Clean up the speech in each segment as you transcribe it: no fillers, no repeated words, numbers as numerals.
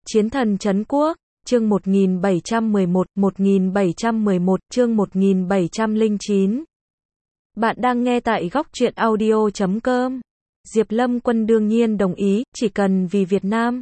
Chiến thần trấn quốc, chương 1711, chương 1709. Bạn đang nghe tại góc truyện audio.com. Diệp Lâm Quân đương nhiên đồng ý, chỉ cần vì Việt Nam.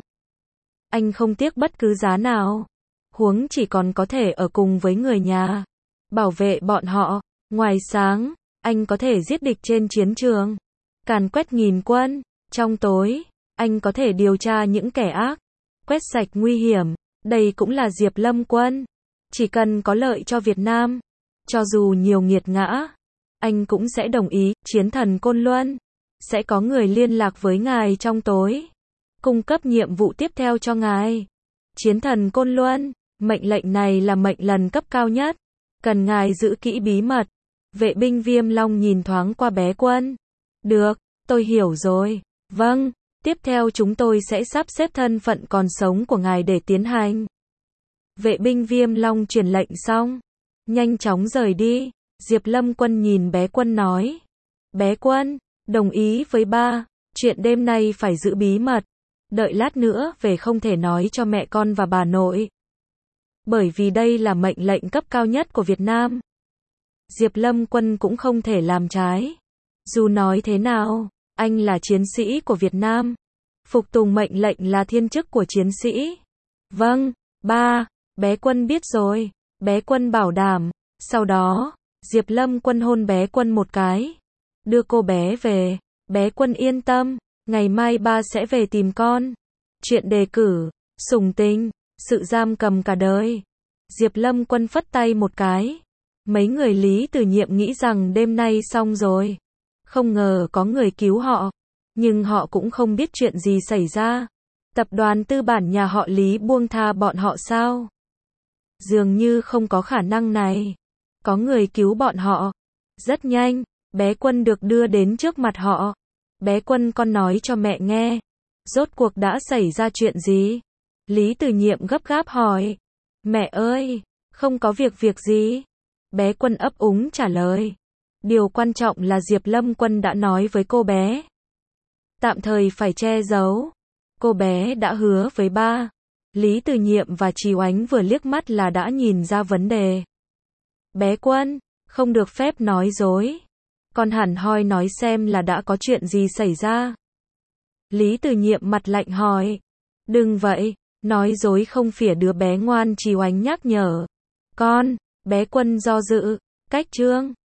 Anh không tiếc bất cứ giá nào. Huống chỉ còn có thể ở cùng với người nhà. Bảo vệ bọn họ. Ngoài sáng, anh có thể giết địch trên chiến trường. Càn quét nghìn quân. Trong tối, anh có thể điều tra những kẻ ác. Quét sạch nguy hiểm. Đây cũng là Diệp Lâm Quân. Chỉ cần có lợi cho Việt Nam. Cho dù nhiều nghiệt ngã, anh cũng sẽ đồng ý. Chiến thần Côn Luân sẽ có người liên lạc với ngài trong tối, cung cấp nhiệm vụ tiếp theo cho ngài. Chiến thần Côn Luân, mệnh lệnh này là mệnh lần cấp cao nhất, cần ngài giữ kỹ bí mật. Vệ binh Viêm Long nhìn thoáng qua bé Quân. Được, tôi hiểu rồi. Vâng, tiếp theo chúng tôi sẽ sắp xếp thân phận còn sống của ngài để tiến hành. Vệ binh Viêm Long truyền lệnh xong, nhanh chóng rời đi. Diệp Lâm Quân nhìn bé Quân nói. Bé Quân, đồng ý với ba, chuyện đêm nay phải giữ bí mật. Đợi lát nữa về không thể nói cho mẹ con và bà nội. Bởi vì đây là mệnh lệnh cấp cao nhất của Việt Nam. Diệp Lâm Quân cũng không thể làm trái. Dù nói thế nào, anh là chiến sĩ của Việt Nam. Phục tùng mệnh lệnh là thiên chức của chiến sĩ. Vâng, ba, bé Quân biết rồi. Bé Quân bảo đảm. Sau đó, Diệp Lâm Quân hôn bé Quân một cái. Đưa cô bé về. Bé Quân yên tâm, ngày mai ba sẽ về tìm con. Chuyện đề cử, sủng tình, sự giam cầm cả đời. Diệp Lâm Quân phất tay một cái. Mấy người Lý Từ Nhiệm nghĩ rằng đêm nay xong rồi. Không ngờ có người cứu họ. Nhưng họ cũng không biết chuyện gì xảy ra. Tập đoàn tư bản nhà họ Lý buông tha bọn họ sao? Dường như không có khả năng này. Có người cứu bọn họ. Rất nhanh, bé Quân được đưa đến trước mặt họ. Bé Quân, con nói cho mẹ nghe. Rốt cuộc đã xảy ra chuyện gì? Lý Từ Nhiệm gấp gáp hỏi. Mẹ ơi, không có việc gì. Bé Quân ấp úng trả lời. Điều quan trọng là Diệp Lâm Quân đã nói với cô bé. Tạm thời phải che giấu. Cô bé đã hứa với ba. Lý Từ Nhiệm và Trì Oánh vừa liếc mắt là đã nhìn ra vấn đề. Bé Quân, không được phép nói dối. Con hẳn hoi nói xem là đã có chuyện gì xảy ra. Lý Từ Nhiệm mặt lạnh hỏi. Đừng vậy, nói dối không phỉa đứa bé ngoan, Trì Oánh nhắc nhở. Con, bé Quân do dự. Cách trương,